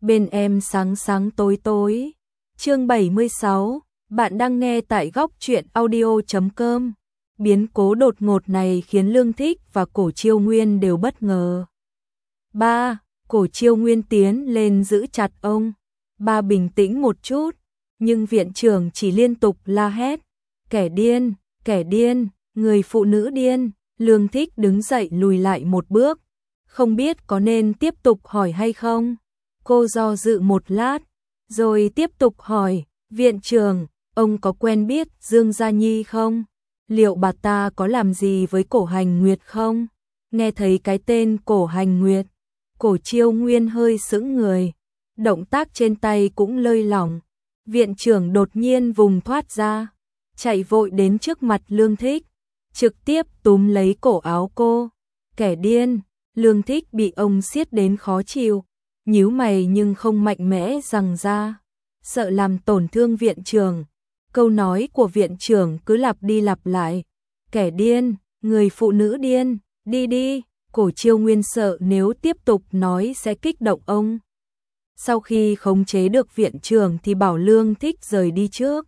bên em sáng sáng tối tối. Chương 76, bạn đang nghe tại góc truyện audio.com. Biến cố đột ngột này khiến Lương Thích và Cổ Chiêu Nguyên đều bất ngờ. Ba, Cổ Chiêu Nguyên tiến lên giữ chặt ông. Ba bình tĩnh một chút, nhưng viện trưởng chỉ liên tục la hét. Kẻ điên, người phụ nữ điên. Lương Thích đứng dậy lùi lại một bước. Không biết có nên tiếp tục hỏi hay không? Cô do dự một lát, rồi tiếp tục hỏi, viện trưởng, ông có quen biết Dương Gia Nhi không? Liệu bà ta có làm gì với Cổ Hành Nguyệt không? Nghe thấy cái tên Cổ Hành Nguyệt, Cổ Chiêu Nguyên hơi sững người, động tác trên tay cũng lơi lỏng. Viện trưởng đột nhiên vùng thoát ra, chạy vội đến trước mặt Lương Thích, trực tiếp túm lấy cổ áo cô. Kẻ điên. Lương Thích bị ông siết đến khó chịu, nhíu mày nhưng không mạnh mẽ giằng ra, sợ làm tổn thương viện trưởng. Câu nói của viện trưởng cứ lặp đi lặp lại, kẻ điên, người phụ nữ điên, đi đi. Cổ Chiêu Nguyên sợ nếu tiếp tục nói sẽ kích động ông. Sau khi khống chế được viện trưởng thì bảo Lương Thích rời đi trước.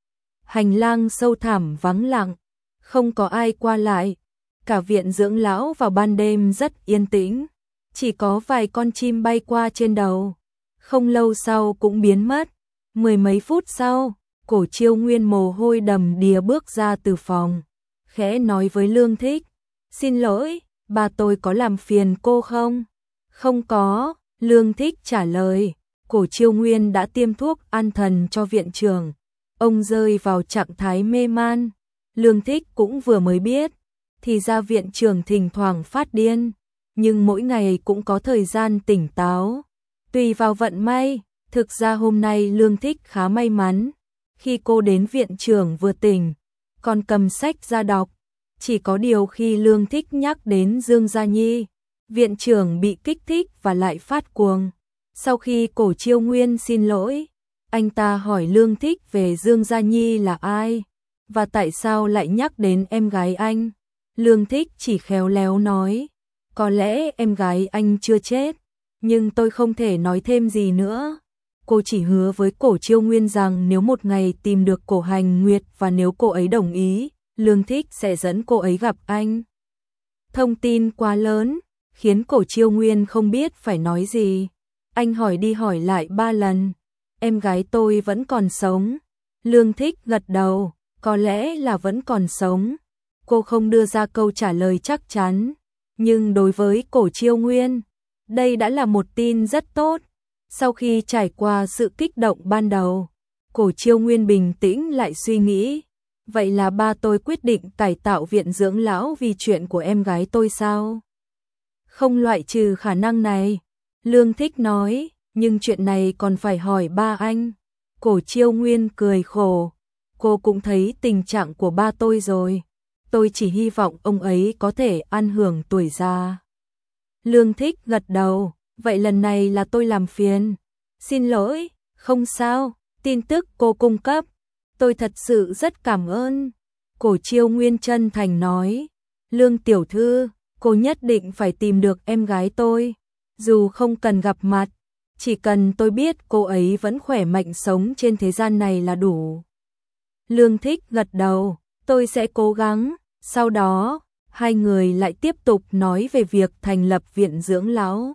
Hành lang sâu thẳm vắng lặng, không có ai qua lại. Cả viện dưỡng lão vào ban đêm rất yên tĩnh, chỉ có vài con chim bay qua trên đầu. Không lâu sau cũng biến mất. Mười mấy phút sau, Cổ Chiêu Nguyên mồ hôi đầm đìa bước ra từ phòng, khẽ nói với Lương Thích, xin lỗi, bà tôi có làm phiền cô không? Không có, Lương Thích trả lời. Cổ Chiêu Nguyên đã tiêm thuốc an thần cho viện trưởng, ông rơi vào trạng thái mê man. Lương Thích cũng vừa mới biết, thì ra viện trưởng thỉnh thoảng phát điên, nhưng mỗi ngày cũng có thời gian tỉnh táo, tùy vào vận may. Thực ra hôm nay Lương Thích khá may mắn, khi cô đến viện trưởng vừa tỉnh, còn cầm sách ra đọc. Chỉ có điều khi Lương Thích nhắc đến Dương Gia Nhi, viện trưởng bị kích thích và lại phát cuồng. Sau khi Cổ Chiêu Nguyên xin lỗi, anh ta hỏi Lương Thích về Dương Gia Nhi là ai, và tại sao lại nhắc đến em gái anh. Lương Thích chỉ khéo léo nói, có lẽ em gái anh chưa chết, nhưng tôi không thể nói thêm gì nữa. Cô chỉ hứa với Cổ Chiêu Nguyên rằng nếu một ngày tìm được Cổ Hành Nguyệt và nếu cô ấy đồng ý, Lương Thích sẽ dẫn cô ấy gặp anh. Thông tin quá lớn, khiến Cổ Chiêu Nguyên không biết phải nói gì. Anh hỏi đi hỏi lại 3 lần, em gái tôi vẫn còn sống. Lương Thích gật đầu, có lẽ là vẫn còn sống. Cô không đưa ra câu trả lời chắc chắn, nhưng đối với Cổ Chiêu Nguyên, đây đã là một tin rất tốt. Sau khi trải qua sự kích động ban đầu, Cổ Chiêu Nguyên bình tĩnh lại suy nghĩ, vậy là ba tôi quyết định cải tạo viện dưỡng lão vì chuyện của em gái tôi sao? Không loại trừ khả năng này, Lương Thích nói, nhưng chuyện này còn phải hỏi ba anh. Cổ Chiêu Nguyên cười khổ, cô cũng thấy tình trạng của ba tôi rồi. Tôi chỉ hy vọng ông ấy có thể ăn hưởng tuổi già. Lương Thích gật đầu, vậy lần này là tôi làm phiền. Xin lỗi, không sao, tin tức cô cung cấp, tôi thật sự rất cảm ơn. Cổ Chiêu Nguyên chân thành nói, Lương tiểu thư, cô nhất định phải tìm được em gái tôi. Dù không cần gặp mặt, chỉ cần tôi biết cô ấy vẫn khỏe mạnh sống trên thế gian này là đủ. Lương Thích gật đầu, tôi sẽ cố gắng. Sau đó, hai người lại tiếp tục nói về việc thành lập viện dưỡng lão.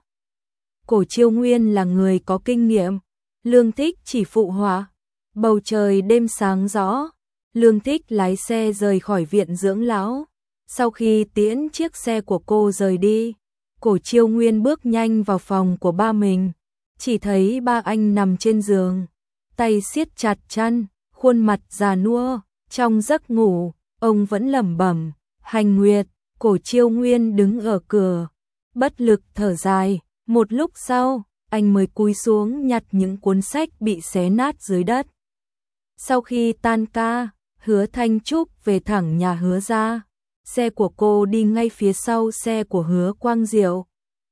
Cổ Chiêu Nguyên là người có kinh nghiệm, Lương Thích chỉ phụ họa. Bầu trời đêm sáng rõ, Lương Thích lái xe rời khỏi viện dưỡng lão. Sau khi tiễn chiếc xe của cô rời đi, Cổ Chiêu Nguyên bước nhanh vào phòng của ba mình, chỉ thấy ba anh nằm trên giường, tay siết chặt chăn, khuôn mặt già nua. Trong giấc ngủ, ông vẫn lẩm bẩm, Hành Nguyệt. Cổ Chiêu Nguyên đứng ở cửa, bất lực thở dài. Một lúc sau, anh mới cúi xuống nhặt những cuốn sách bị xé nát dưới đất. Sau khi tan ca, Hứa Thanh Trúc về thẳng nhà Hứa gia. Xe của cô đi ngay phía sau xe của Hứa Quang Diệu.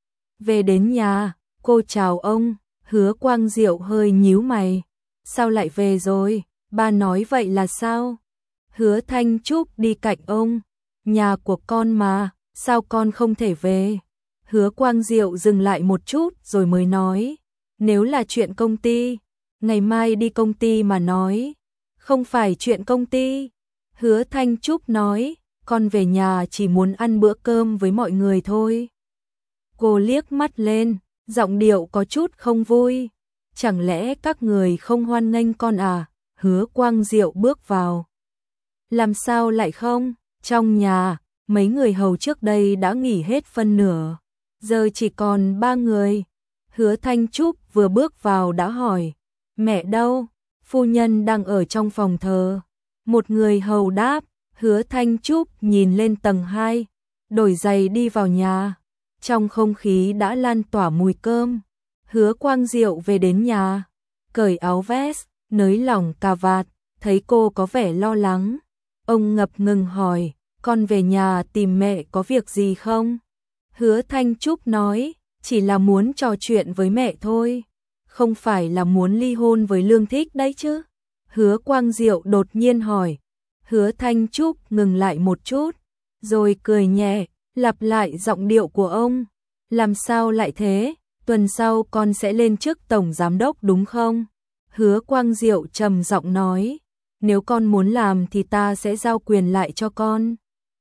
Về đến nhà, cô chào ông. Hứa Quang Diệu hơi nhíu mày. Sao lại về rồi? Ba nói vậy là sao? Hứa Thanh Trúc đi cạnh ông. Nhà của con mà, sao con không thể về? Hứa Quang Diệu dừng lại một chút rồi mới nói. Nếu là chuyện công ty, ngày mai đi công ty mà nói. Không phải chuyện công ty. Hứa Thanh Trúc nói, con về nhà chỉ muốn ăn bữa cơm với mọi người thôi. Cô liếc mắt lên, giọng điệu có chút không vui. Chẳng lẽ các người không hoan nghênh con à? Hứa Quang Diệu bước vào. Làm sao lại không? Trong nhà, mấy người hầu trước đây đã nghỉ hết phân nửa. Giờ chỉ còn 3 người. Hứa Thanh Trúc vừa bước vào đã hỏi. Mẹ đâu? Phu nhân đang ở trong phòng thờ. Một người hầu đáp. Hứa Thanh Trúc nhìn lên tầng 2. Đổi giày đi vào nhà. Trong không khí đã lan tỏa mùi cơm. Hứa Quang Diệu về đến nhà. Cởi áo vest, nới lỏng cà vạt. Thấy cô có vẻ lo lắng. Ông ngập ngừng hỏi. Con về nhà tìm mẹ có việc gì không? Hứa Thanh Trúc nói. Chỉ là muốn trò chuyện với mẹ thôi. Không phải là muốn ly hôn với Lương Thích đấy chứ? Hứa Quang Diệu đột nhiên hỏi. Hứa Thanh Trúc ngừng lại một chút. Rồi cười nhẹ, lặp lại giọng điệu của ông. Làm sao lại thế? Tuần sau con sẽ lên chức tổng giám đốc đúng không? Hứa Quang Diệu trầm giọng nói. Nếu con muốn làm thì ta sẽ giao quyền lại cho con.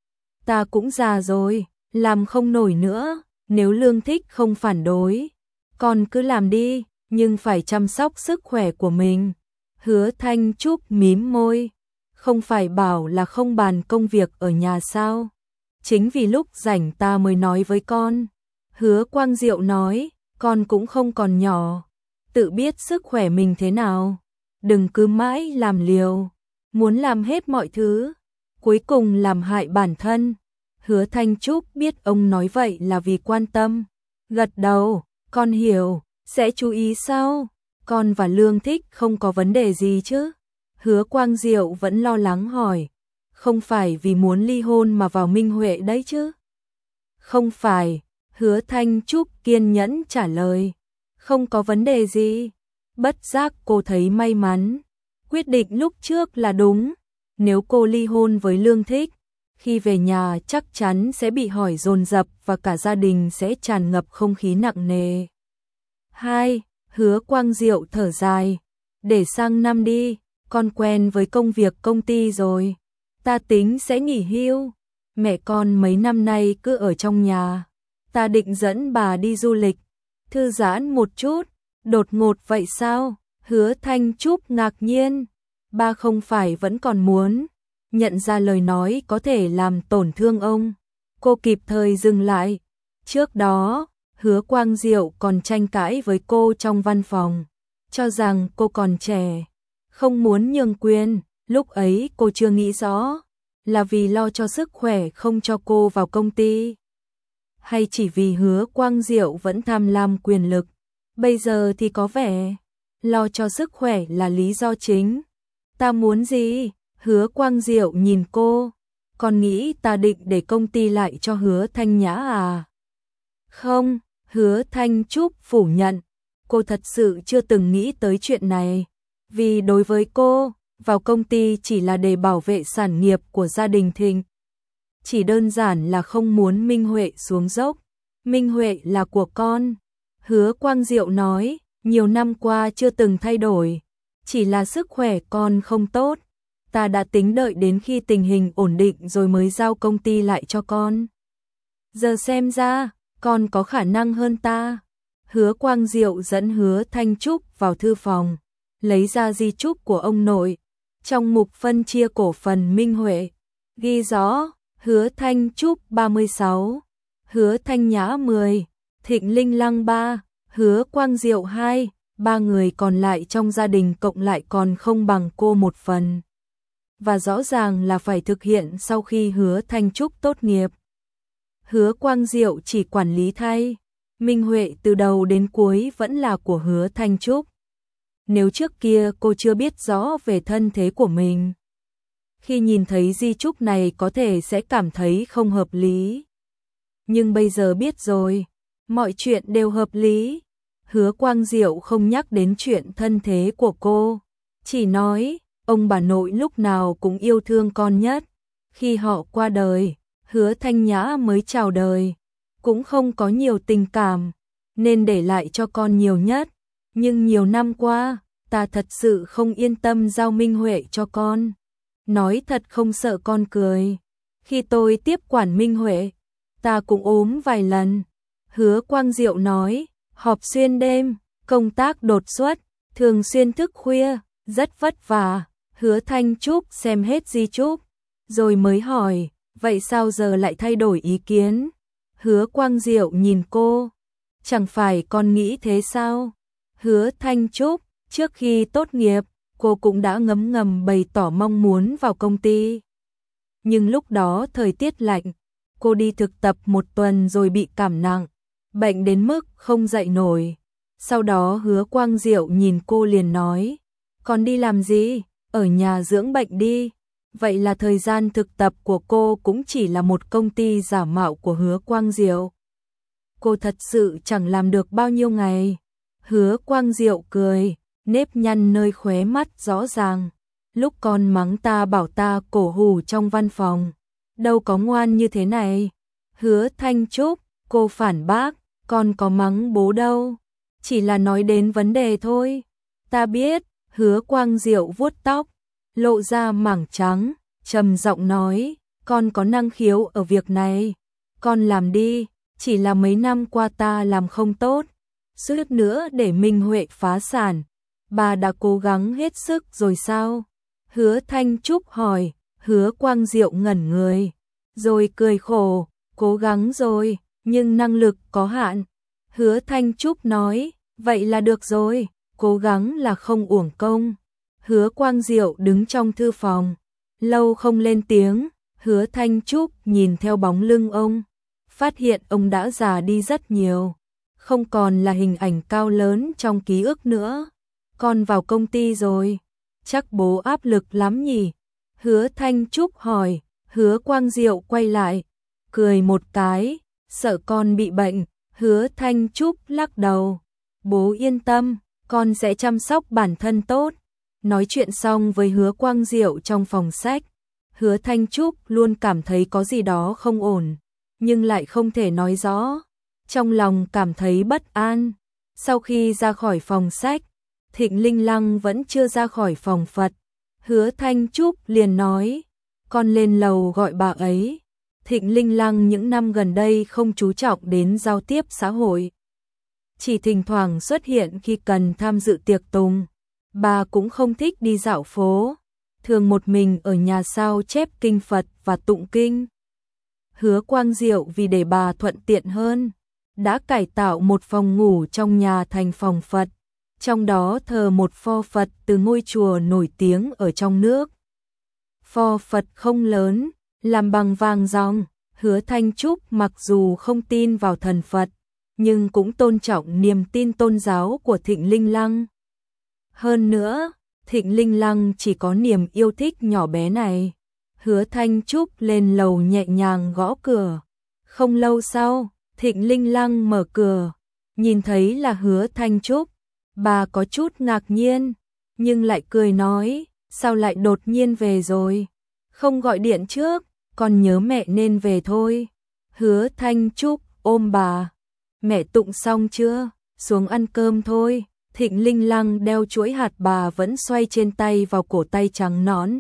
Ta cũng già rồi, làm không nổi nữa. Nếu Lương Thích không phản đối, con cứ làm đi, nhưng phải chăm sóc sức khỏe của mình. Hứa Thanh Trúc mím môi. Không phải bảo là không bàn công việc ở nhà sao? Chính vì lúc rảnh ta mới nói với con. Hứa Quang Diệu nói, con cũng không còn nhỏ. Tự biết sức khỏe mình thế nào. Đừng cứ mãi làm liều. Muốn làm hết mọi thứ. Cuối cùng làm hại bản thân. Hứa Thanh Trúc biết ông nói vậy là vì quan tâm. Gật đầu, con hiểu, sẽ chú ý sau. Con và Lương Thích không có vấn đề gì chứ? Hứa Quang Diệu vẫn lo lắng hỏi. Không phải vì muốn ly hôn mà vào Minh Huệ đấy chứ? Không phải, Hứa Thanh Trúc kiên nhẫn trả lời. Không có vấn đề gì. Bất giác cô thấy may mắn. Quyết định lúc trước là đúng. Nếu cô ly hôn với Lương Thích, khi về nhà chắc chắn sẽ bị hỏi dồn dập và cả gia đình sẽ tràn ngập không khí nặng nề. 2. Hứa Quang Diệu thở dài. Để sang năm đi, con quen với công việc công ty rồi. Ta tính sẽ nghỉ hưu. Mẹ con mấy năm nay cứ ở trong nhà. Ta định dẫn bà đi du lịch, thư giãn một chút. Đột ngột vậy sao? Hứa Thanh Trúc ngạc nhiên. Ba không phải vẫn còn muốn. Nhận ra lời nói có thể làm tổn thương ông. Cô kịp thời dừng lại. Trước đó, Hứa Quang Diệu còn tranh cãi với cô trong văn phòng. Cho rằng cô còn trẻ. Không muốn nhường quyền. Lúc ấy cô chưa nghĩ rõ. Là vì lo cho sức khỏe không cho cô vào công ty. Hay chỉ vì Hứa Quang Diệu vẫn tham lam quyền lực. Bây giờ thì có vẻ lo cho sức khỏe là lý do chính. Ta muốn gì? Hứa Quang Diệu nhìn cô. Con nghĩ ta định để công ty lại cho Hứa Thanh Nhã à? Không, Hứa Thanh Trúc phủ nhận. Cô thật sự chưa từng nghĩ tới chuyện này. Vì đối với cô, vào công ty chỉ là để bảo vệ sản nghiệp của gia đình Thịnh. Chỉ đơn giản là không muốn Minh Huệ xuống dốc. Minh Huệ là của con. Hứa Quang Diệu nói, nhiều năm qua chưa từng thay đổi. Chỉ là sức khỏe con không tốt. Ta đã tính đợi đến khi tình hình ổn định rồi mới giao công ty lại cho con. Giờ xem ra, con có khả năng hơn ta. Hứa Quang Diệu dẫn Hứa Thanh Trúc vào thư phòng, lấy ra di chúc của ông nội. Trong mục phân chia cổ phần Minh Huệ, ghi rõ, Hứa Thanh Trúc 36, Hứa Thanh Nhã 10, Thịnh Linh Lăng 3, Hứa Quang Diệu 2, 3 người còn lại trong gia đình cộng lại còn không bằng cô một phần. Và rõ ràng là phải thực hiện sau khi Hứa Thanh Trúc tốt nghiệp. Hứa Quang Diệu chỉ quản lý thay. Minh Huệ từ đầu đến cuối vẫn là của Hứa Thanh Trúc. Nếu trước kia cô chưa biết rõ về thân thế của mình, khi nhìn thấy di chúc này có thể sẽ cảm thấy không hợp lý. Nhưng bây giờ biết rồi, mọi chuyện đều hợp lý. Hứa Quang Diệu không nhắc đến chuyện thân thế của cô, chỉ nói, ông bà nội lúc nào cũng yêu thương con nhất. Khi họ qua đời, Hứa Thanh Nhã mới chào đời, cũng không có nhiều tình cảm, nên để lại cho con nhiều nhất. Nhưng nhiều năm qua, ta thật sự không yên tâm giao Minh Huệ cho con. Nói thật không sợ con cười. Khi tôi tiếp quản Minh Huệ, ta cũng ốm vài lần. Hứa Quang Diệu nói, họp xuyên đêm, công tác đột xuất, thường xuyên thức khuya, rất vất vả. Hứa Thanh Trúc xem hết di chúc, rồi mới hỏi, vậy sao giờ lại thay đổi ý kiến? Hứa Quang Diệu nhìn cô, chẳng phải con nghĩ thế sao? Hứa Thanh Trúc, trước khi tốt nghiệp, cô cũng đã ngấm ngầm bày tỏ mong muốn vào công ty. Nhưng lúc đó thời tiết lạnh, cô đi thực tập một tuần rồi bị cảm nặng, bệnh đến mức không dậy nổi. Sau đó Hứa Quang Diệu nhìn cô liền nói, còn đi làm gì? Ở nhà dưỡng bệnh đi. Vậy là thời gian thực tập của cô cũng chỉ là một công ty giả mạo của Hứa Quang Diệu. Cô thật sự chẳng làm được bao nhiêu ngày. Hứa Quang Diệu cười, nếp nhăn nơi khóe mắt rõ ràng. Lúc con mắng ta bảo ta cổ hủ trong văn phòng, đâu có ngoan như thế này. Hứa Thanh Trúc, cô phản bác, con có mắng bố đâu, chỉ là nói đến vấn đề thôi. Ta biết. Hứa Quang Diệu vuốt tóc, lộ ra mảng trắng, trầm giọng nói, con có năng khiếu ở việc này, con làm đi, chỉ là mấy năm qua ta làm không tốt, suýt nữa để Minh Huệ phá sản, bà đã cố gắng hết sức rồi sao? Hứa Thanh Trúc hỏi. Hứa Quang Diệu ngẩn người, rồi cười khổ, cố gắng rồi, nhưng năng lực có hạn. Hứa Thanh Trúc nói, vậy là được rồi, cố gắng là không uổng công. Hứa Quang Diệu đứng trong thư phòng, lâu không lên tiếng. Hứa Thanh Trúc nhìn theo bóng lưng ông, phát hiện ông đã già đi rất nhiều, không còn là hình ảnh cao lớn trong ký ức nữa. Con vào công ty rồi, chắc bố áp lực lắm nhỉ? Hứa Thanh Trúc hỏi. Hứa Quang Diệu quay lại, cười một cái, sợ con bị bệnh. Hứa Thanh Trúc lắc đầu, bố yên tâm, con sẽ chăm sóc bản thân tốt. Nói chuyện xong với Hứa Quang Diệu trong phòng sách, Hứa Thanh Trúc luôn cảm thấy có gì đó không ổn, nhưng lại không thể nói rõ. Trong lòng cảm thấy bất an. Sau khi ra khỏi phòng sách, Thịnh Linh Lăng vẫn chưa ra khỏi phòng Phật. Hứa Thanh Trúc liền nói, con lên lầu gọi bà ấy. Thịnh Linh Lăng những năm gần đây không chú trọng đến giao tiếp xã hội, chỉ thỉnh thoảng xuất hiện khi cần tham dự tiệc tùng. Bà cũng không thích đi dạo phố, thường một mình ở nhà sao chép kinh Phật và tụng kinh. Hứa Quang Diệu vì để bà thuận tiện hơn, đã cải tạo một phòng ngủ trong nhà thành phòng Phật, trong đó thờ một pho Phật từ ngôi chùa nổi tiếng ở trong nước. Pho Phật không lớn, làm bằng vàng ròng. Hứa Thanh Trúc mặc dù không tin vào thần Phật, nhưng cũng tôn trọng niềm tin tôn giáo của Thịnh Linh Lăng. Hơn nữa, Thịnh Linh Lăng chỉ có niềm yêu thích nhỏ bé này. Hứa Thanh Trúc lên lầu nhẹ nhàng gõ cửa. Không lâu sau, Thịnh Linh Lăng mở cửa, nhìn thấy là Hứa Thanh Trúc. Bà có chút ngạc nhiên, nhưng lại cười nói, sao lại đột nhiên về rồi? Không gọi điện trước, con nhớ mẹ nên về thôi. Hứa Thanh Trúc ôm bà, mẹ tụng xong chưa? Xuống ăn cơm thôi. Thịnh Linh Lăng đeo chuỗi hạt bà vẫn xoay trên tay vào cổ tay trắng nõn.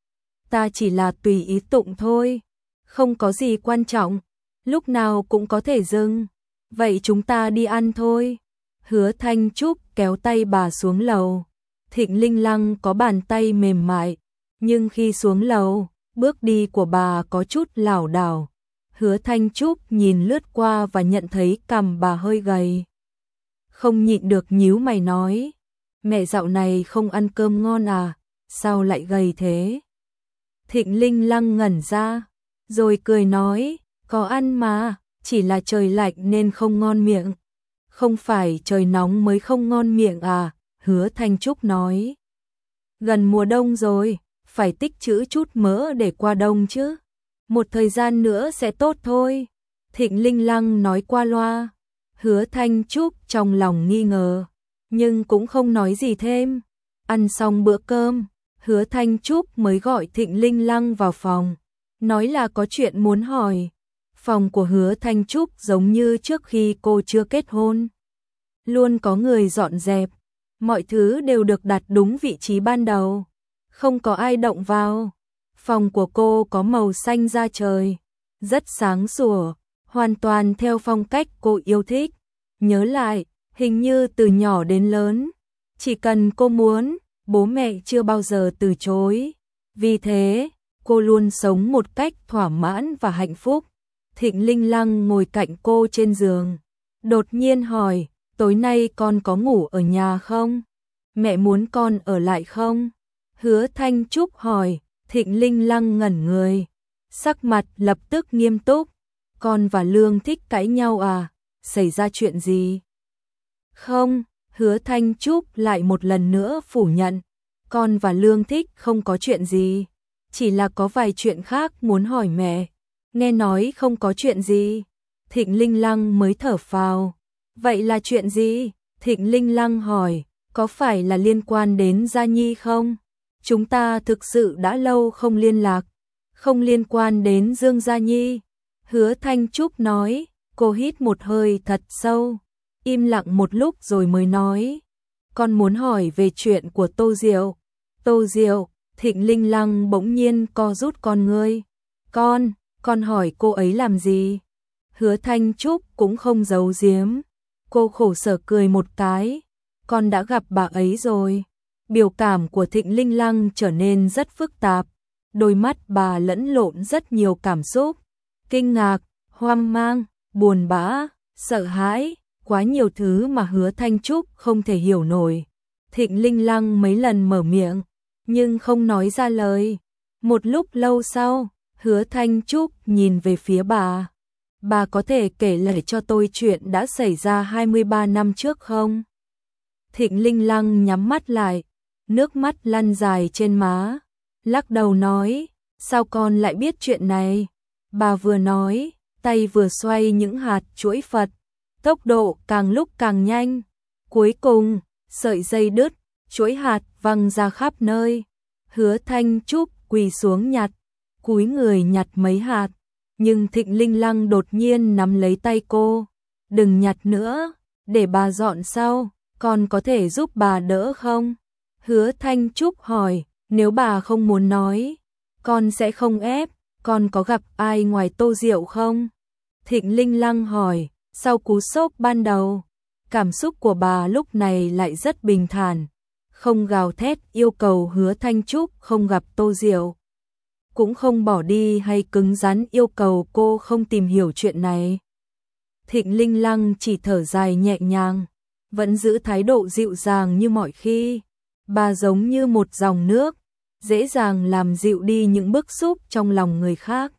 Ta chỉ là tùy ý tụng thôi, không có gì quan trọng, lúc nào cũng có thể dừng. Vậy chúng ta đi ăn thôi. Hứa Thanh Trúc kéo tay bà xuống lầu. Thịnh Linh Lăng có bàn tay mềm mại, nhưng khi xuống lầu, bước đi của bà có chút lảo đảo. Hứa Thanh Trúc nhìn lướt qua và nhận thấy cằm bà hơi gầy. Không nhịn được nhíu mày nói, mẹ dạo này không ăn cơm ngon à, sao lại gầy thế? Thịnh Linh Lăng ngẩn ra, rồi cười nói, có ăn mà, chỉ là trời lạnh nên không ngon miệng. Không phải trời nóng mới không ngon miệng à? Hứa Thanh Trúc nói. Gần mùa đông rồi, phải tích trữ chút mỡ để qua đông chứ. Một thời gian nữa sẽ tốt thôi. Thịnh Linh Lăng nói qua loa. Hứa Thanh Trúc trong lòng nghi ngờ, nhưng cũng không nói gì thêm. Ăn xong bữa cơm, Hứa Thanh Trúc mới gọi Thịnh Linh Lăng vào phòng, nói là có chuyện muốn hỏi. Phòng của Hứa Thanh Trúc giống như trước khi cô chưa kết hôn, luôn có người dọn dẹp, Mọi thứ đều được đặt đúng vị trí ban đầu, không có ai động vào. Phòng của cô có màu xanh da trời, rất sáng sủa, hoàn toàn theo phong cách cô yêu thích. Nhớ lại, hình như từ nhỏ đến lớn, chỉ cần cô muốn, bố mẹ chưa bao giờ từ chối. Vì thế, cô luôn sống một cách thỏa mãn và hạnh phúc. Thịnh Linh Lăng ngồi cạnh cô trên giường, đột nhiên hỏi, tối nay con có ngủ ở nhà không? Mẹ muốn con ở lại không? Hứa Thanh Trúc hỏi. Thịnh Linh Lăng ngẩn người, sắc mặt lập tức nghiêm túc. Con và Lương Thích cãi nhau à? Xảy ra chuyện gì? Không, Hứa Thanh Trúc lại một lần nữa phủ nhận. Con và Lương Thích không có chuyện gì, chỉ là có vài chuyện khác muốn hỏi mẹ. Nghe nói không có chuyện gì, Thịnh Linh Lăng mới thở phào. Vậy là chuyện gì? Thịnh Linh Lăng hỏi, có phải là liên quan đến Gia Nhi không? Chúng ta thực sự đã lâu không liên lạc, không liên quan đến Dương Gia Nhi. Hứa Thanh Trúc nói, cô hít một hơi thật sâu, im lặng một lúc rồi mới nói, con muốn hỏi về chuyện của Tô Diệu. Tô Diệu, Thịnh Linh Lăng bỗng nhiên co rút con ngươi. Con hỏi cô ấy làm gì? Hứa Thanh Trúc cũng không giấu giếm, cô khổ sở cười một cái, con đã gặp bà ấy rồi. Biểu cảm của Thịnh Linh Lăng trở nên rất phức tạp, đôi mắt bà lẫn lộn rất nhiều cảm xúc, kinh ngạc, hoang mang, buồn bã, sợ hãi, quá nhiều thứ mà Hứa Thanh Trúc không thể hiểu nổi. Thịnh Linh Lăng mấy lần mở miệng, nhưng không nói ra lời. Một lúc lâu sau, Hứa Thanh Trúc nhìn về phía bà. Bà có thể kể lại cho tôi chuyện đã xảy ra 23 năm trước không? Thịnh Linh Lăng nhắm mắt lại, nước mắt lăn dài trên má, lắc đầu nói, sao con lại biết chuyện này? Bà vừa nói, tay vừa xoay những hạt chuỗi Phật, tốc độ càng lúc càng nhanh. Cuối cùng, sợi dây đứt, chuỗi hạt văng ra khắp nơi. Hứa Thanh Trúc quỳ xuống nhặt, cúi người nhặt mấy hạt, nhưng Thịnh Linh Lăng đột nhiên nắm lấy tay cô, đừng nhặt nữa, để bà dọn sau, con có thể giúp bà đỡ không? Hứa Thanh Trúc hỏi, nếu bà không muốn nói, con sẽ không ép. Con có gặp ai ngoài Tô Diệu không? Thịnh Linh Lăng hỏi, sau cú sốc ban đầu, cảm xúc của bà lúc này lại rất bình thản, không gào thét yêu cầu Hứa Thanh Trúc không gặp Tô Diệu, cũng không bỏ đi hay cứng rắn yêu cầu cô không tìm hiểu chuyện này. Thịnh Linh Lăng chỉ thở dài nhẹ nhàng, vẫn giữ thái độ dịu dàng như mọi khi. Bà giống như một dòng nước, dễ dàng làm dịu đi những bức xúc trong lòng người khác.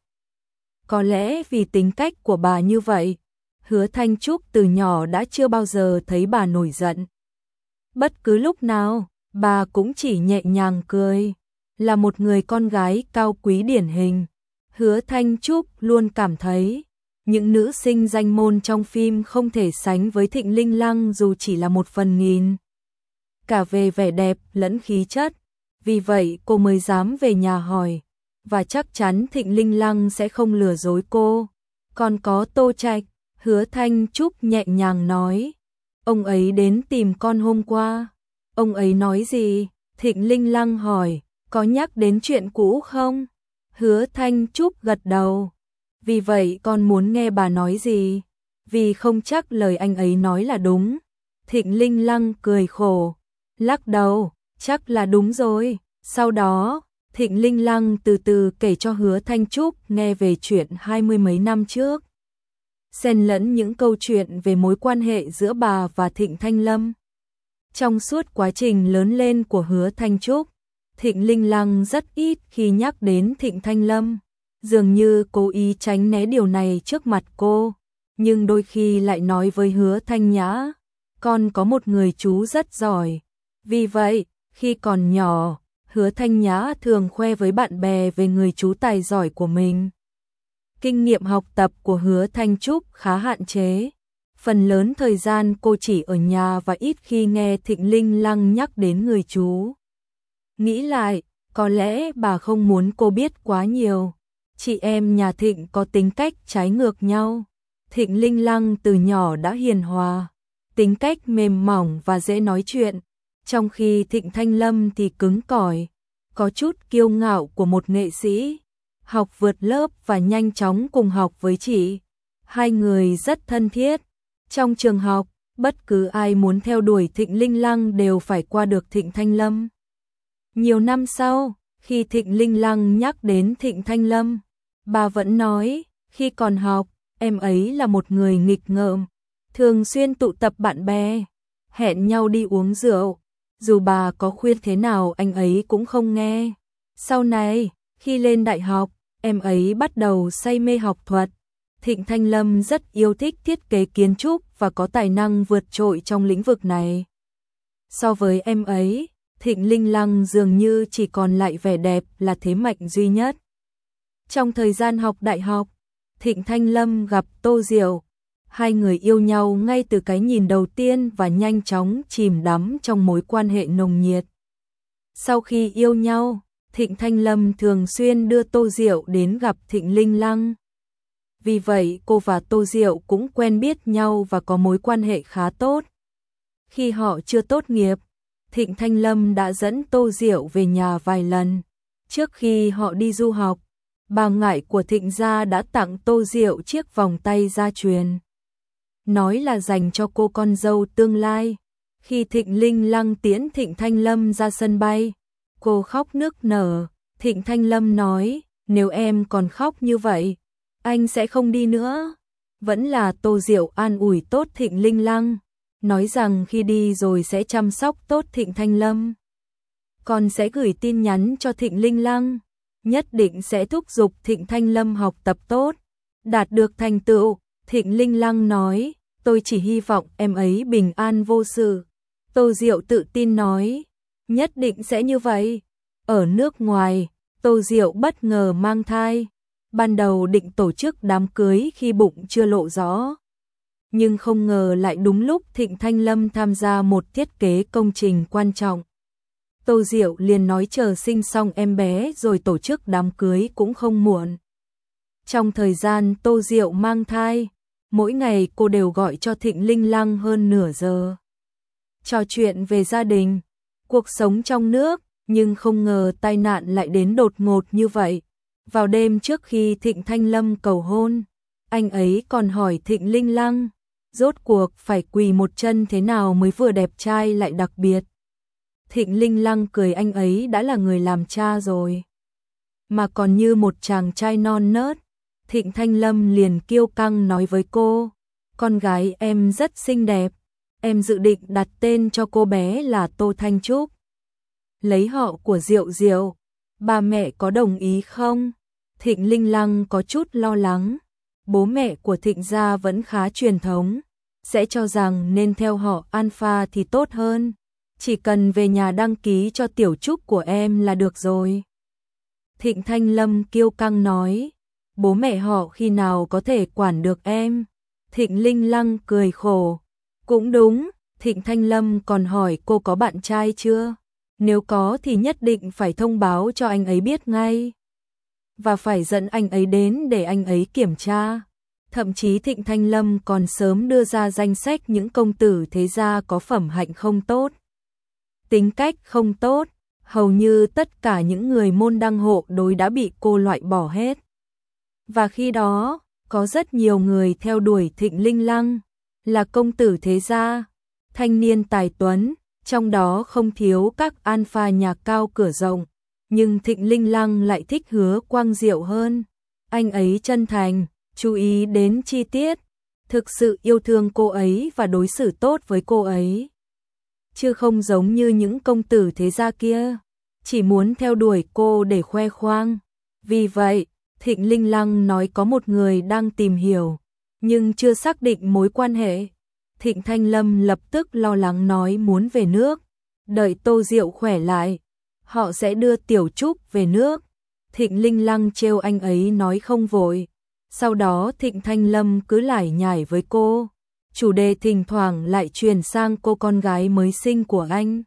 Có lẽ vì tính cách của bà như vậy, Hứa Thanh Trúc từ nhỏ đã chưa bao giờ thấy bà nổi giận. Bất cứ lúc nào, bà cũng chỉ nhẹ nhàng cười, là một người con gái cao quý điển hình. Hứa Thanh Trúc luôn cảm thấy, những nữ sinh danh môn trong phim không thể sánh với Thịnh Linh Lăng dù chỉ là 1/1000. Cả về vẻ đẹp lẫn khí chất. Vì vậy cô mới dám về nhà hỏi, và chắc chắn Thịnh Linh Lăng sẽ không lừa dối cô. Còn có Tô Trạch, Hứa Thanh Trúc nhẹ nhàng nói, ông ấy đến tìm con hôm qua. Ông ấy nói gì? Thịnh Linh Lăng hỏi, có nhắc đến chuyện cũ không? Hứa Thanh Trúc gật đầu. Vì vậy con muốn nghe bà nói gì? Vì không chắc lời anh ấy nói là đúng. Thịnh Linh Lăng cười khổ, lắc đầu, chắc là đúng rồi. Sau đó, Thịnh Linh Lăng từ từ kể cho Hứa Thanh Trúc nghe về chuyện 20 mấy năm trước, xen lẫn những câu chuyện về mối quan hệ giữa bà và Thịnh Thanh Lâm. Trong suốt quá trình lớn lên của Hứa Thanh Trúc, Thịnh Linh Lăng rất ít khi nhắc đến Thịnh Thanh Lâm, dường như cố ý tránh né điều này trước mặt cô, nhưng đôi khi lại nói với Hứa Thanh Nhã, con có một người chú rất giỏi. Vì vậy, khi còn nhỏ, Hứa Thanh Nhã thường khoe với bạn bè về người chú tài giỏi của mình. Kinh nghiệm học tập của Hứa Thanh Trúc khá hạn chế. Phần lớn thời gian cô chỉ ở nhà và ít khi nghe Thịnh Linh Lăng nhắc đến người chú. Nghĩ lại, có lẽ bà không muốn cô biết quá nhiều. Chị em nhà Thịnh có tính cách trái ngược nhau. Thịnh Linh Lăng từ nhỏ đã hiền hòa, tính cách mềm mỏng và dễ nói chuyện. Trong khi Thịnh Thanh Lâm thì cứng cỏi, có chút kiêu ngạo của một nghệ sĩ, học vượt lớp và nhanh chóng cùng học với chị. Hai người rất thân thiết. Trong trường học, bất cứ ai muốn theo đuổi Thịnh Linh Lăng đều phải qua được Thịnh Thanh Lâm. Nhiều năm sau, khi Thịnh Linh Lăng nhắc đến Thịnh Thanh Lâm, bà vẫn nói, khi còn học, em ấy là một người nghịch ngợm, thường xuyên tụ tập bạn bè, hẹn nhau đi uống rượu. Dù bà có khuyên thế nào anh ấy cũng không nghe. Sau này, khi lên đại học, em ấy bắt đầu say mê học thuật. Thịnh Thanh Lâm rất yêu thích thiết kế kiến trúc và có tài năng vượt trội trong lĩnh vực này. So với em ấy, Thịnh Linh Lăng dường như chỉ còn lại vẻ đẹp là thế mạnh duy nhất. Trong thời gian học đại học, Thịnh Thanh Lâm gặp Tô Diệu. Hai người yêu nhau ngay từ cái nhìn đầu tiên và nhanh chóng chìm đắm trong mối quan hệ nồng nhiệt. Sau khi yêu nhau, Thịnh Thanh Lâm thường xuyên đưa Tô Diệu đến gặp Thịnh Linh Lăng. Vì vậy cô và Tô Diệu cũng quen biết nhau và có mối quan hệ khá tốt. Khi họ chưa tốt nghiệp, Thịnh Thanh Lâm đã dẫn Tô Diệu về nhà vài lần. Trước khi họ đi du học, bà ngoại của Thịnh gia đã tặng Tô Diệu chiếc vòng tay gia truyền, nói là dành cho cô con dâu tương lai. Khi Thịnh Linh Lăng tiễn Thịnh Thanh Lâm ra sân bay, cô khóc nức nở. Thịnh Thanh Lâm nói, nếu em còn khóc như vậy, anh sẽ không đi nữa. Vẫn là Tô Diệu an ủi tốt Thịnh Linh Lăng, nói rằng khi đi rồi sẽ chăm sóc tốt Thịnh Thanh Lâm. Còn sẽ gửi tin nhắn cho Thịnh Linh Lăng, nhất định sẽ thúc giục Thịnh Thanh Lâm học tập tốt, đạt được thành tựu. Thịnh Linh Lăng nói, tôi chỉ hy vọng em ấy bình an vô sự. Tô Diệu tự tin nói, nhất định sẽ như vậy. Ở nước ngoài, Tô Diệu bất ngờ mang thai. Ban đầu định tổ chức đám cưới khi bụng chưa lộ rõ, nhưng không ngờ lại đúng lúc Thịnh Thanh Lâm tham gia một thiết kế công trình quan trọng. Tô Diệu liền nói chờ sinh xong em bé rồi tổ chức đám cưới cũng không muộn. Trong thời gian Tô Diệu mang thai, mỗi ngày cô đều gọi cho Thịnh Linh Lăng hơn nửa giờ. Trò chuyện về gia đình, cuộc sống trong nước, nhưng không ngờ tai nạn lại đến đột ngột như vậy. Vào đêm trước khi Thịnh Thanh Lâm cầu hôn, anh ấy còn hỏi Thịnh Linh Lăng, rốt cuộc phải quỳ một chân thế nào mới vừa đẹp trai lại đặc biệt. Thịnh Linh Lăng cười anh ấy đã là người làm cha rồi, mà còn như một chàng trai non nớt. Thịnh Thanh Lâm liền kiêu căng nói với cô, con gái em rất xinh đẹp, em dự định đặt tên cho cô bé là Tô Thanh Trúc, lấy họ của Diệu Diệu, ba mẹ có đồng ý không? Thịnh Linh Lăng có chút lo lắng, bố mẹ của Thịnh gia vẫn khá truyền thống, sẽ cho rằng nên theo họ Alpha thì tốt hơn, chỉ cần về nhà đăng ký cho Tiểu Trúc của em là được rồi. Thịnh Thanh Lâm kiêu căng nói, bố mẹ họ khi nào có thể quản được em? Thịnh Linh Lăng cười khổ, cũng đúng. Thịnh Thanh Lâm còn hỏi cô có bạn trai chưa? Nếu có thì nhất định phải thông báo cho anh ấy biết ngay, và phải dẫn anh ấy đến để anh ấy kiểm tra. Thậm chí Thịnh Thanh Lâm còn sớm đưa ra danh sách những công tử thế gia có phẩm hạnh không tốt, tính cách không tốt, hầu như tất cả những người môn đăng hộ đối đã bị cô loại bỏ hết. Và khi đó, có rất nhiều người theo đuổi Thịnh Linh Lăng, là công tử thế gia, thanh niên tài tuấn, trong đó không thiếu các alpha nhà cao cửa rộng, nhưng Thịnh Linh Lăng lại thích Hứa Quang Diệu hơn. Anh ấy chân thành, chú ý đến chi tiết, thực sự yêu thương cô ấy và đối xử tốt với cô ấy, chứ không giống như những công tử thế gia kia, chỉ muốn theo đuổi cô để khoe khoang. Vì vậy, Thịnh Linh Lăng nói có một người đang tìm hiểu, nhưng chưa xác định mối quan hệ. Thịnh Thanh Lâm lập tức lo lắng nói muốn về nước, đợi Tô Diệu khỏe lại, họ sẽ đưa Tiểu Trúc về nước. Thịnh Linh Lăng trêu anh ấy nói không vội. Sau đó Thịnh Thanh Lâm cứ lải nhải với cô, chủ đề thỉnh thoảng lại truyền sang cô con gái mới sinh của anh.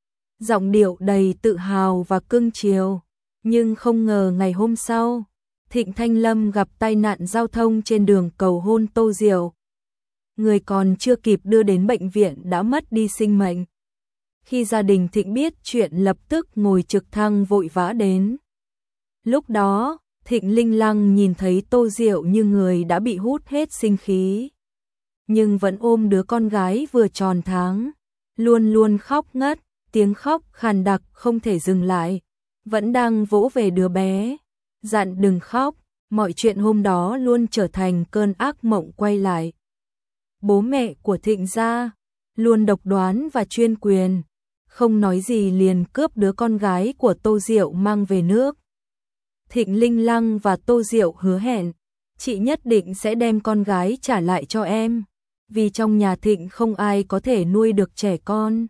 Giọng điệu đầy tự hào và cưng chiều, nhưng không ngờ ngày hôm sau, Thịnh Thanh Lâm gặp tai nạn giao thông trên đường cầu hôn Tô Diệu. Người còn chưa kịp đưa đến bệnh viện đã mất đi sinh mệnh. Khi gia đình Thịnh biết chuyện lập tức ngồi trực thăng vội vã đến. Lúc đó, Thịnh Linh Lăng nhìn thấy Tô Diệu như người đã bị hút hết sinh khí. Nhưng vẫn ôm đứa con gái vừa tròn tháng, luôn luôn khóc ngất, tiếng khóc khàn đặc không thể dừng lại, vẫn đang vỗ về đứa bé, dặn đừng khóc, mọi chuyện hôm đó luôn trở thành cơn ác mộng quay lại. Bố mẹ của Thịnh gia luôn độc đoán và chuyên quyền, không nói gì liền cướp đứa con gái của Tô Diệu mang về nước. Thịnh Linh Lăng và Tô Diệu hứa hẹn, chị nhất định sẽ đem con gái trả lại cho em, vì trong nhà Thịnh không ai có thể nuôi được trẻ con.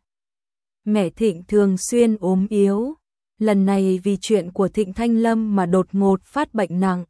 Mẹ Thịnh thường xuyên ốm yếu, lần này vì chuyện của Thịnh Thanh Lâm mà đột ngột phát bệnh nặng.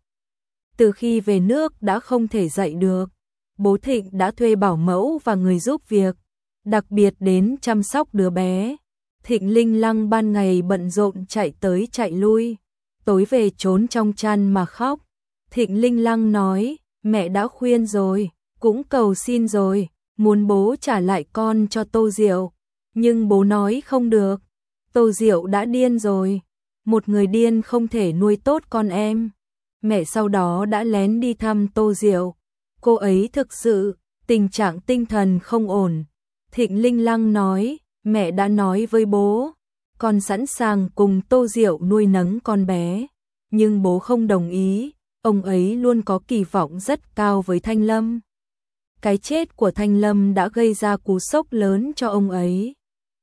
Từ khi về nước đã không thể dậy được, bố Thịnh đã thuê bảo mẫu và người giúp việc, đặc biệt đến chăm sóc đứa bé. Thịnh Linh Lăng ban ngày bận rộn chạy tới chạy lui, tối về trốn trong chăn mà khóc. Thịnh Linh Lăng nói, mẹ đã khuyên rồi, cũng cầu xin rồi, muốn bố trả lại con cho Tô Diệu, nhưng bố nói không được. Tô Diệu đã điên rồi, một người điên không thể nuôi tốt con em. Mẹ sau đó đã lén đi thăm Tô Diệu, cô ấy thực sự tình trạng tinh thần không ổn. Thịnh Linh Lăng nói, mẹ đã nói với bố, con sẵn sàng cùng Tô Diệu nuôi nấng con bé, nhưng bố không đồng ý, ông ấy luôn có kỳ vọng rất cao với Thanh Lâm. Cái chết của Thanh Lâm đã gây ra cú sốc lớn cho ông ấy,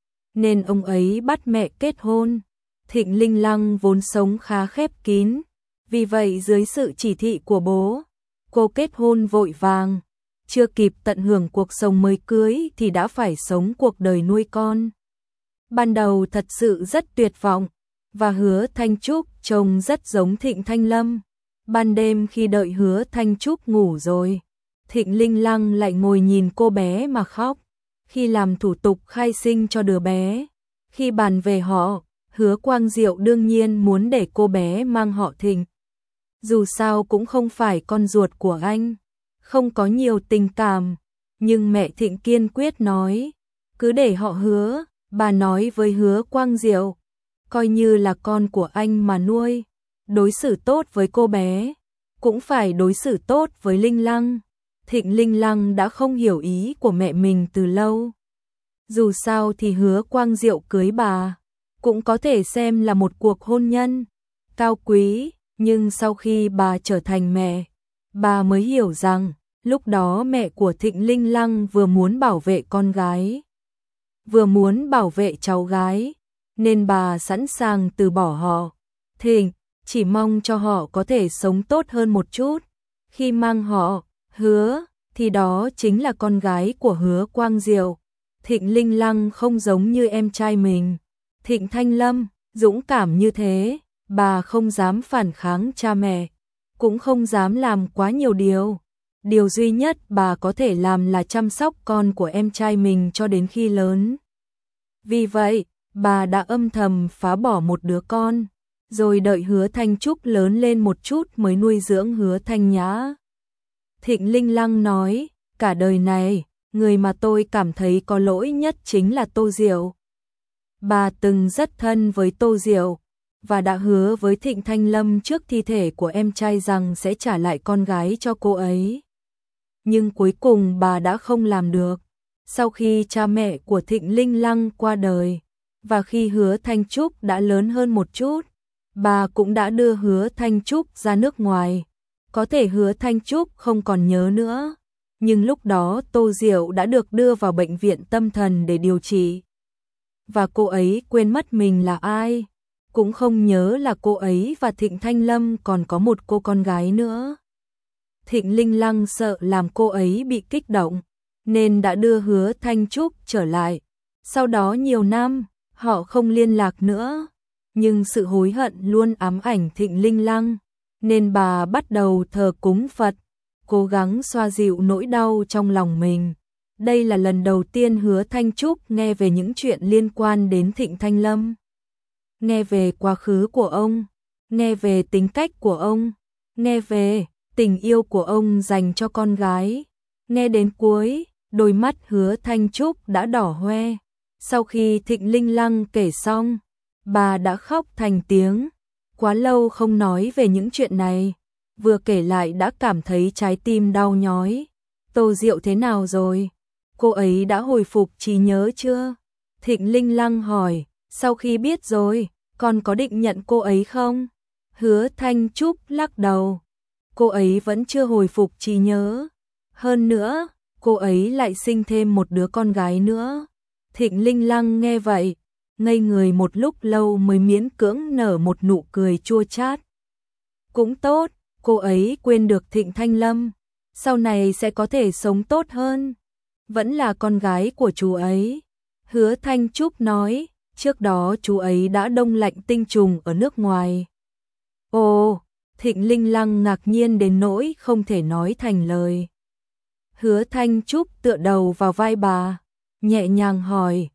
nên ông ấy bắt mẹ kết hôn. Thịnh Linh Lăng vốn sống khá khép kín, vì vậy dưới sự chỉ thị của bố, cô kết hôn vội vàng, chưa kịp tận hưởng cuộc sống mới cưới thì đã phải sống cuộc đời nuôi con. Ban đầu thật sự rất tuyệt vọng, và Hứa Thanh Trúc trông rất giống Thịnh Thanh Lâm. Ban đêm khi đợi Hứa Thanh Trúc ngủ rồi, Thịnh Linh Lăng lại ngồi nhìn cô bé mà khóc. Khi làm thủ tục khai sinh cho đứa bé, khi bàn về họ, Hứa Quang Diệu đương nhiên muốn để cô bé mang họ Thịnh. Dù sao cũng không phải con ruột của anh, không có nhiều tình cảm, nhưng mẹ Thịnh kiên quyết nói, cứ để họ Hứa. Bà nói với Hứa Quang Diệu, coi như là con của anh mà nuôi, đối xử tốt với cô bé, cũng phải đối xử tốt với Linh Lăng. Thịnh Linh Lăng đã không hiểu ý của mẹ mình từ lâu. Dù sao thì Hứa Quang Diệu cưới bà, cũng có thể xem là một cuộc hôn nhân cao quý, nhưng sau khi bà trở thành mẹ, bà mới hiểu rằng, lúc đó mẹ của Thịnh Linh Lăng vừa muốn bảo vệ con gái, vừa muốn bảo vệ cháu gái, nên bà sẵn sàng từ bỏ họ. Thịnh chỉ mong cho họ có thể sống tốt hơn một chút. Khi mang họ Hứa, thì đó chính là con gái của Hứa Quang Diệu. Thịnh Linh Lăng không giống như em trai mình, Thịnh Thanh Lâm, dũng cảm như thế, bà không dám phản kháng cha mẹ, cũng không dám làm quá nhiều điều. Điều duy nhất bà có thể làm là chăm sóc con của em trai mình cho đến khi lớn. Vì vậy, bà đã âm thầm phá bỏ một đứa con, rồi đợi Hứa Thanh Trúc lớn lên một chút mới nuôi dưỡng Hứa Thanh Nhã. Thịnh Linh Lăng nói, cả đời này, người mà tôi cảm thấy có lỗi nhất chính là Tô Diệu. Bà từng rất thân với Tô Diệu, và đã hứa với Thịnh Thanh Lâm trước thi thể của em trai rằng sẽ trả lại con gái cho cô ấy. Nhưng cuối cùng bà đã không làm được. Sau khi cha mẹ của Thịnh Linh Lăng qua đời, và khi Hứa Thanh Trúc đã lớn hơn một chút, bà cũng đã đưa Hứa Thanh Trúc ra nước ngoài. Có thể Hứa Thanh Trúc không còn nhớ nữa, nhưng lúc đó Tô Diệu đã được đưa vào bệnh viện tâm thần để điều trị. Và cô ấy quên mất mình là ai, cũng không nhớ là cô ấy và Thịnh Thanh Lâm còn có một cô con gái nữa. Thịnh Linh Lăng sợ làm cô ấy bị kích động, nên đã đưa Hứa Thanh Trúc trở lại. Sau đó nhiều năm, họ không liên lạc nữa, nhưng sự hối hận luôn ám ảnh Thịnh Linh Lăng, nên bà bắt đầu thờ cúng Phật, cố gắng xoa dịu nỗi đau trong lòng mình. Đây là lần đầu tiên Hứa Thanh Trúc nghe về những chuyện liên quan đến Thịnh Thanh Lâm. Nghe về quá khứ của ông, nghe về tính cách của ông, nghe về tình yêu của ông dành cho con gái. Nghe đến cuối, đôi mắt Hứa Thanh Trúc đã đỏ hoe. Sau khi Thịnh Linh Lăng kể xong, bà đã khóc thành tiếng. Quá lâu không nói về những chuyện này, vừa kể lại đã cảm thấy trái tim đau nhói. Tô Diệu thế nào rồi? Cô ấy đã hồi phục trí nhớ chưa? Thịnh Linh Lăng hỏi, sau khi biết rồi, con có định nhận cô ấy không? Hứa Thanh Trúc lắc đầu. Cô ấy vẫn chưa hồi phục trí nhớ. Hơn nữa, cô ấy lại sinh thêm một đứa con gái nữa. Thịnh Linh Lăng nghe vậy, ngây người một lúc lâu mới miễn cưỡng nở một nụ cười chua chát. Cũng tốt, cô ấy quên được Thịnh Thanh Lâm, sau này sẽ có thể sống tốt hơn. Vẫn là con gái của chú ấy. Hứa Thanh Trúc nói, trước đó chú ấy đã đông lạnh tinh trùng ở nước ngoài. Ồ, Thịnh Linh Lăng ngạc nhiên đến nỗi không thể nói thành lời. Hứa Thanh Trúc tựa đầu vào vai bà, nhẹ nhàng hỏi,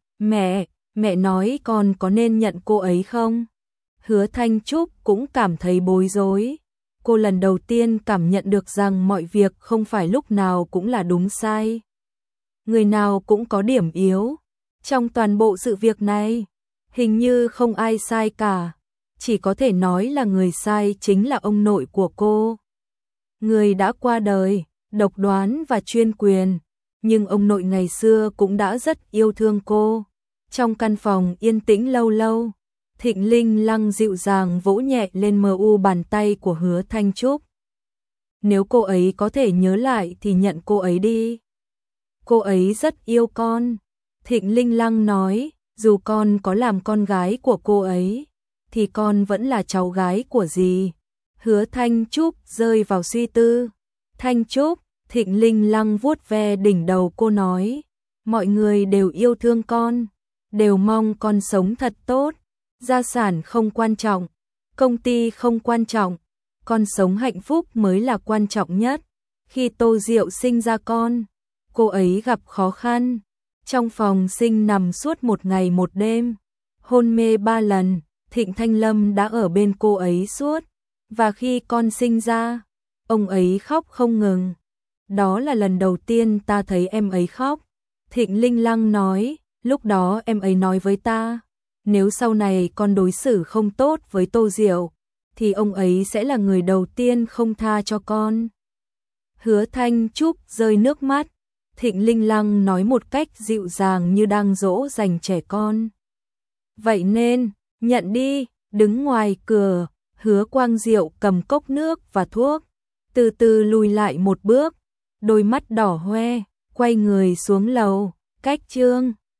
mẹ nói con có nên nhận cô ấy không? Hứa Thanh Trúc cũng cảm thấy bối rối. Cô lần đầu tiên cảm nhận được rằng mọi việc không phải lúc nào cũng là đúng sai. Người nào cũng có điểm yếu. Trong toàn bộ sự việc này, hình như không ai sai cả. Chỉ có thể nói là người sai chính là ông nội của cô. Người đã qua đời, độc đoán và chuyên quyền. Nhưng ông nội ngày xưa cũng đã rất yêu thương cô. Trong căn phòng yên tĩnh lâu lâu, Thịnh Linh Lăng dịu dàng vỗ nhẹ lên mờ u bàn tay của Hứa Thanh Trúc. Nếu cô ấy có thể nhớ lại thì nhận cô ấy đi. Cô ấy rất yêu con. Thịnh Linh Lăng nói, dù con có làm con gái của cô ấy, thì con vẫn là cháu gái của dì. Hứa Thanh Trúc rơi vào suy tư. Thanh Trúc, Thịnh Linh Lăng vuốt ve đỉnh đầu cô nói, mọi người đều yêu thương con, đều mong con sống thật tốt. Gia sản không quan trọng, công ty không quan trọng, con sống hạnh phúc mới là quan trọng nhất. Khi Tô Diệu sinh ra con, cô ấy gặp khó khăn. Trong phòng sinh nằm suốt một ngày một đêm, hôn mê 3 lần, Thịnh Thanh Lâm đã ở bên cô ấy suốt. Và khi con sinh ra, ông ấy khóc không ngừng. Đó là lần đầu tiên ta thấy em ấy khóc. Thịnh Linh Lăng nói, lúc đó em ấy nói với ta, nếu sau này con đối xử không tốt với Tô Diệu, thì ông ấy sẽ là người đầu tiên không tha cho con. Hứa Thanh Trúc rơi nước mắt. Thịnh Linh Lăng nói một cách dịu dàng như đang dỗ dành trẻ con. Vậy nên, nhận đi. Đứng ngoài cửa, Hứa Quang Diệu cầm cốc nước và thuốc, từ từ lùi lại một bước, đôi mắt đỏ hoe, quay người xuống lầu. Cách chương